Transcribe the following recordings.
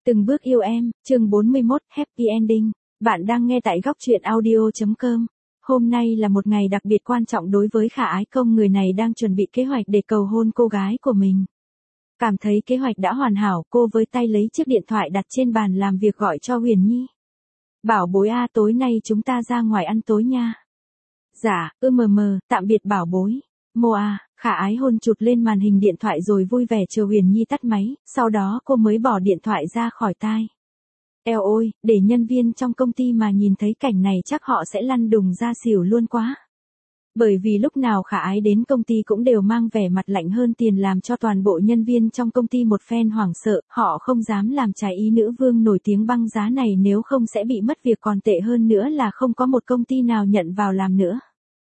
Từng bước yêu em, chương 41, Happy Ending. Bạn đang nghe tại góc truyện audio.com. Hôm nay là một ngày đặc biệt quan trọng đối với Khả Ái Công, người này đang chuẩn bị kế hoạch để cầu hôn cô gái của mình. Cảm thấy kế hoạch đã hoàn hảo, cô với tay lấy chiếc điện thoại đặt trên bàn làm việc gọi cho Huyền Nhi. Bảo bối à, tối nay chúng ta ra ngoài ăn tối nha. Dạ, tạm biệt bảo bối. Mô à, Khả Ái hôn chụt lên màn hình điện thoại rồi vui vẻ chờ Huyền Nhi tắt máy, sau đó cô mới bỏ điện thoại ra khỏi tai. Eo ôi, để nhân viên trong công ty mà nhìn thấy cảnh này chắc họ sẽ lăn đùng ra xỉu luôn quá. Bởi vì lúc nào Khả Ái đến công ty cũng đều mang vẻ mặt lạnh hơn tiền, làm cho toàn bộ nhân viên trong công ty một phen hoảng sợ, họ không dám làm trái ý nữ vương nổi tiếng băng giá này, nếu không sẽ bị mất việc, còn tệ hơn nữa là không có một công ty nào nhận vào làm nữa.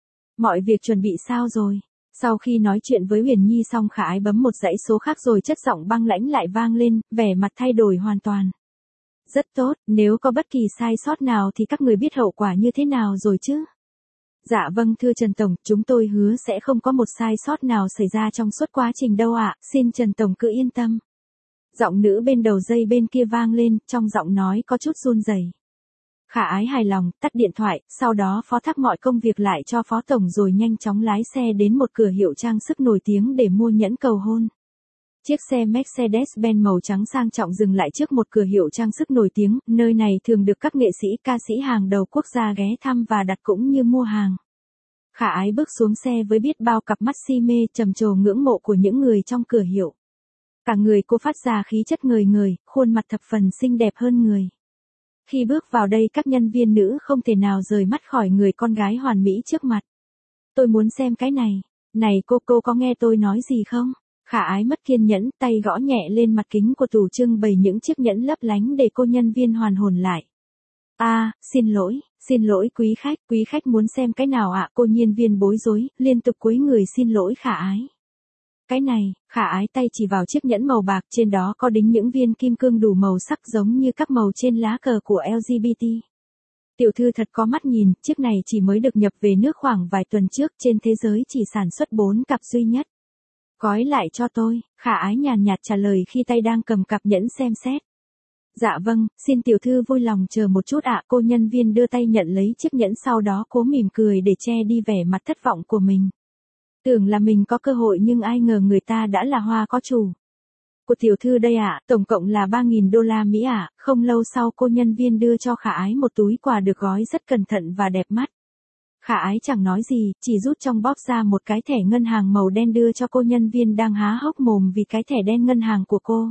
Mọi việc chuẩn bị sao rồi? Sau khi nói chuyện với Huyền Nhi xong, Khả Ái bấm một dãy số khác rồi chất giọng băng lãnh lại vang lên, vẻ mặt thay đổi hoàn toàn. Rất tốt, nếu có bất kỳ sai sót nào thì các người biết hậu quả như thế nào rồi chứ? Dạ vâng thưa Trần Tổng, chúng tôi hứa sẽ không có một sai sót nào xảy ra trong suốt quá trình đâu ạ, xin Trần Tổng cứ yên tâm. Giọng nữ bên đầu dây bên kia vang lên, trong giọng nói có chút run rẩy. Khả Ái hài lòng, tắt điện thoại, sau đó phó thác mọi công việc lại cho Phó Tổng rồi nhanh chóng lái xe đến một cửa hiệu trang sức nổi tiếng để mua nhẫn cầu hôn. Chiếc xe Mercedes-Benz màu trắng sang trọng dừng lại trước một cửa hiệu trang sức nổi tiếng, nơi này thường được các nghệ sĩ, ca sĩ hàng đầu quốc gia ghé thăm và đặt cũng như mua hàng. Khả Ái bước xuống xe với biết bao cặp mắt si mê, trầm trồ ngưỡng mộ của những người trong cửa hiệu. Cả người cô phát ra khí chất ngời ngời, khuôn mặt thập phần xinh đẹp hơn người. Khi bước vào đây các nhân viên nữ không thể nào rời mắt khỏi người con gái hoàn mỹ trước mặt. Tôi muốn xem cái này. Này cô có nghe tôi nói gì không? Khả Ái mất kiên nhẫn, tay gõ nhẹ lên mặt kính của tủ trưng bày những chiếc nhẫn lấp lánh để cô nhân viên hoàn hồn lại. Xin lỗi quý khách muốn xem cái nào ạ? Cô nhân viên bối rối, liên tục cúi người xin lỗi Khả Ái. Cái này, Khả Ái tay chỉ vào chiếc nhẫn màu bạc, trên đó có đính những viên kim cương đủ màu sắc giống như các màu trên lá cờ của LGBT. Tiểu thư thật có mắt nhìn, chiếc này chỉ mới được nhập về nước khoảng vài tuần trước, trên thế giới chỉ sản xuất 4 cặp duy nhất. Gói lại cho tôi, Khả Ái nhàn nhạt trả lời khi tay đang cầm cặp nhẫn xem xét. Dạ vâng, xin tiểu thư vui lòng chờ một chút ạ. Cô nhân viên đưa tay nhận lấy chiếc nhẫn, sau đó cố mỉm cười để che đi vẻ mặt thất vọng của mình. Tưởng là mình có cơ hội nhưng ai ngờ người ta đã là hoa có chủ. Của tiểu thư đây ạ, tổng cộng là 3.000 đô la Mỹ ạ. Không lâu sau cô nhân viên đưa cho Khả Ái một túi quà được gói rất cẩn thận và đẹp mắt. Khả Ái chẳng nói gì, chỉ rút trong bóp ra một cái thẻ ngân hàng màu đen đưa cho cô nhân viên đang há hốc mồm vì cái thẻ đen ngân hàng của cô.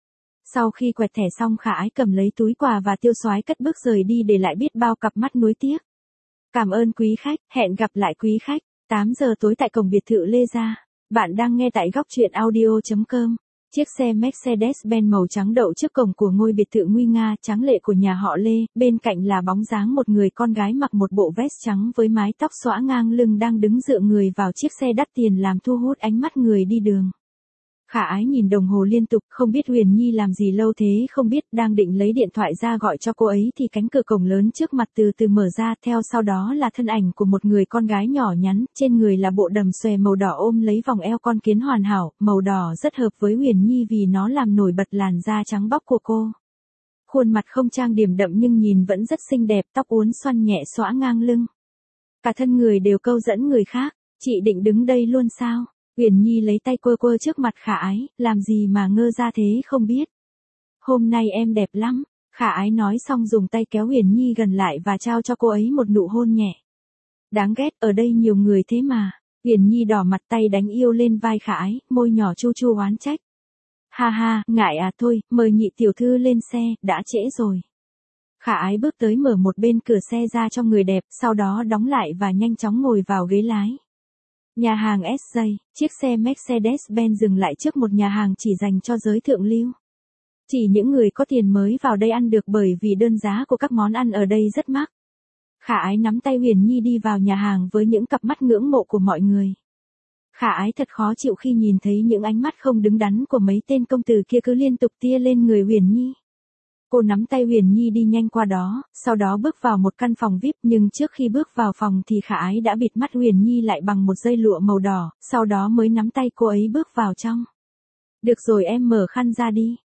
Sau khi quẹt thẻ xong, Khả Ái cầm lấy túi quà và tiêu xoái cất bước rời đi, để lại biết bao cặp mắt nuối tiếc. Cảm ơn quý khách, hẹn gặp lại quý khách. 8 giờ tối tại cổng biệt thự Lê Gia. Bạn đang nghe tại góc truyện audio.com. Chiếc xe Mercedes-Benz màu trắng đậu trước cổng của ngôi biệt thự nguy nga tráng lệ của nhà họ Lê, bên cạnh là bóng dáng một người con gái mặc một bộ vest trắng với mái tóc xõa ngang lưng đang đứng dựa người vào chiếc xe đắt tiền làm thu hút ánh mắt người đi đường. Khả Ái nhìn đồng hồ liên tục, không biết Huyền Nhi làm gì lâu thế không biết, đang định lấy điện thoại ra gọi cho cô ấy thì cánh cửa cổng lớn trước mặt từ từ mở ra, theo sau đó là thân ảnh của một người con gái nhỏ nhắn, trên người là bộ đầm xòe màu đỏ ôm lấy vòng eo con kiến hoàn hảo, màu đỏ rất hợp với Huyền Nhi vì nó làm nổi bật làn da trắng bóc của cô. Khuôn mặt không trang điểm đậm nhưng nhìn vẫn rất xinh đẹp, tóc uốn xoăn nhẹ xõa ngang lưng. Cả thân người đều câu dẫn người khác. Chị định đứng đây luôn sao? Huyền Nhi lấy tay quơ quơ trước mặt Khả Ái, làm gì mà ngơ ra thế không biết. Hôm nay em đẹp lắm, Khả Ái nói xong dùng tay kéo Huyền Nhi gần lại và trao cho cô ấy một nụ hôn nhẹ. Đáng ghét, ở đây nhiều người thế mà. Huyền Nhi đỏ mặt, tay đánh yêu lên vai Khả Ái, môi nhỏ chu chu oán trách. Ha ha, ngại à, thôi, mời nhị tiểu thư lên xe, đã trễ rồi. Khả Ái bước tới mở một bên cửa xe ra cho người đẹp, sau đó đóng lại và nhanh chóng ngồi vào ghế lái. Nhà hàng SJ, chiếc xe Mercedes-Benz dừng lại trước một nhà hàng chỉ dành cho giới thượng lưu. Chỉ những người có tiền mới vào đây ăn được, bởi vì đơn giá của các món ăn ở đây rất mắc. Khả Ái nắm tay Huyền Nhi đi vào nhà hàng với những cặp mắt ngưỡng mộ của mọi người. Khả Ái thật khó chịu khi nhìn thấy những ánh mắt không đứng đắn của mấy tên công tử kia cứ liên tục tia lên người Huyền Nhi. Cô nắm tay Huyền Nhi đi nhanh qua đó, sau đó bước vào một căn phòng VIP, nhưng trước khi bước vào phòng thì Khả Ái đã bịt mắt Huyền Nhi lại bằng một dây lụa màu đỏ, sau đó mới nắm tay cô ấy bước vào trong. Được rồi em mở khăn ra đi.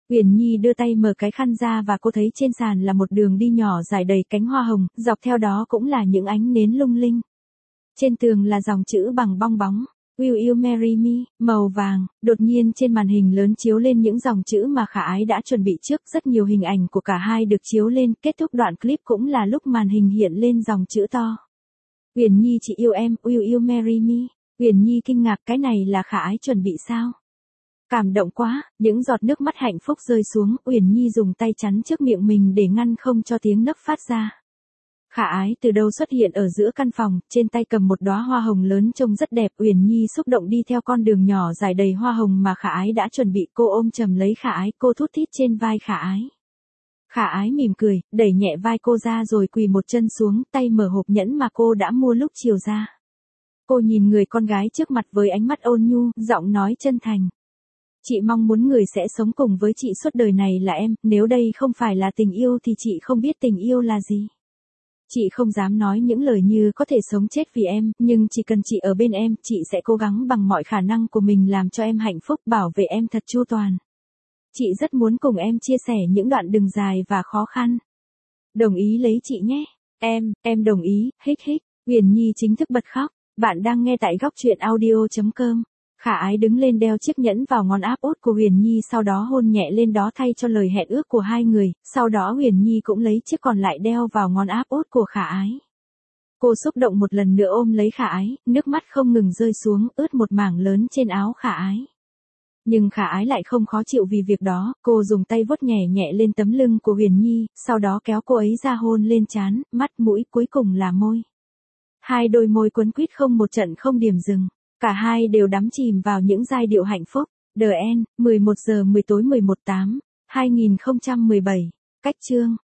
Uyển Nhi đưa tay mở cái khăn ra và cô thấy trên sàn là một đường đi nhỏ dài đầy cánh hoa hồng, dọc theo đó cũng là những ánh nến lung linh. Trên tường là dòng chữ bằng bong bóng. Will you marry me, màu vàng, đột nhiên trên màn hình lớn chiếu lên những dòng chữ mà Khả Ái đã chuẩn bị trước, rất nhiều hình ảnh của cả hai được chiếu lên, kết thúc đoạn clip cũng là lúc màn hình hiện lên dòng chữ to. Uyển Nhi chị yêu em, will you marry me? Uyển Nhi kinh ngạc, cái này là Khả Ái chuẩn bị sao? Cảm động quá, những giọt nước mắt hạnh phúc rơi xuống, Uyển Nhi dùng tay chắn trước miệng mình để ngăn không cho tiếng nấc phát ra. Khả Ái từ đâu xuất hiện ở giữa căn phòng, trên tay cầm một đóa hoa hồng lớn trông rất đẹp. Uyển Nhi xúc động đi theo con đường nhỏ dài đầy hoa hồng mà Khả Ái đã chuẩn bị, cô ôm chầm lấy Khả Ái, cô thút thít trên vai Khả Ái. Khả Ái mỉm cười, đẩy nhẹ vai cô ra rồi quỳ một chân xuống, tay mở hộp nhẫn mà cô đã mua lúc chiều ra. Cô nhìn người con gái trước mặt với ánh mắt ôn nhu, giọng nói chân thành. Chị mong muốn người sẽ sống cùng với chị suốt đời này là em, nếu đây không phải là tình yêu thì chị không biết tình yêu là gì. Chị không dám nói những lời như có thể sống chết vì em, nhưng chỉ cần chị ở bên em, chị sẽ cố gắng bằng mọi khả năng của mình làm cho em hạnh phúc, bảo vệ em thật chu toàn. Chị rất muốn cùng em chia sẻ những đoạn đường dài và khó khăn. Đồng ý lấy chị nhé. Em đồng ý, hích hích. Uyển Nhi chính thức bật khóc. Bạn đang nghe tại góc truyện audio.com. Khả Ái đứng lên đeo chiếc nhẫn vào ngón áp út của Uyển Nhi, sau đó hôn nhẹ lên đó thay cho lời hẹn ước của hai người, sau đó Uyển Nhi cũng lấy chiếc còn lại đeo vào ngón áp út của Khả Ái. Cô xúc động một lần nữa ôm lấy Khả Ái, nước mắt không ngừng rơi xuống, ướt một mảng lớn trên áo Khả Ái. Nhưng Khả Ái lại không khó chịu vì việc đó, cô dùng tay vuốt nhẹ nhẹ lên tấm lưng của Uyển Nhi, sau đó kéo cô ấy ra hôn lên trán, mắt, mũi, cuối cùng là môi. Hai đôi môi quấn quýt không một trận không điểm dừng. Cả hai đều đắm chìm vào những giai điệu hạnh phúc. The End, 11 giờ 10 tối 11/8/2017. Cách chương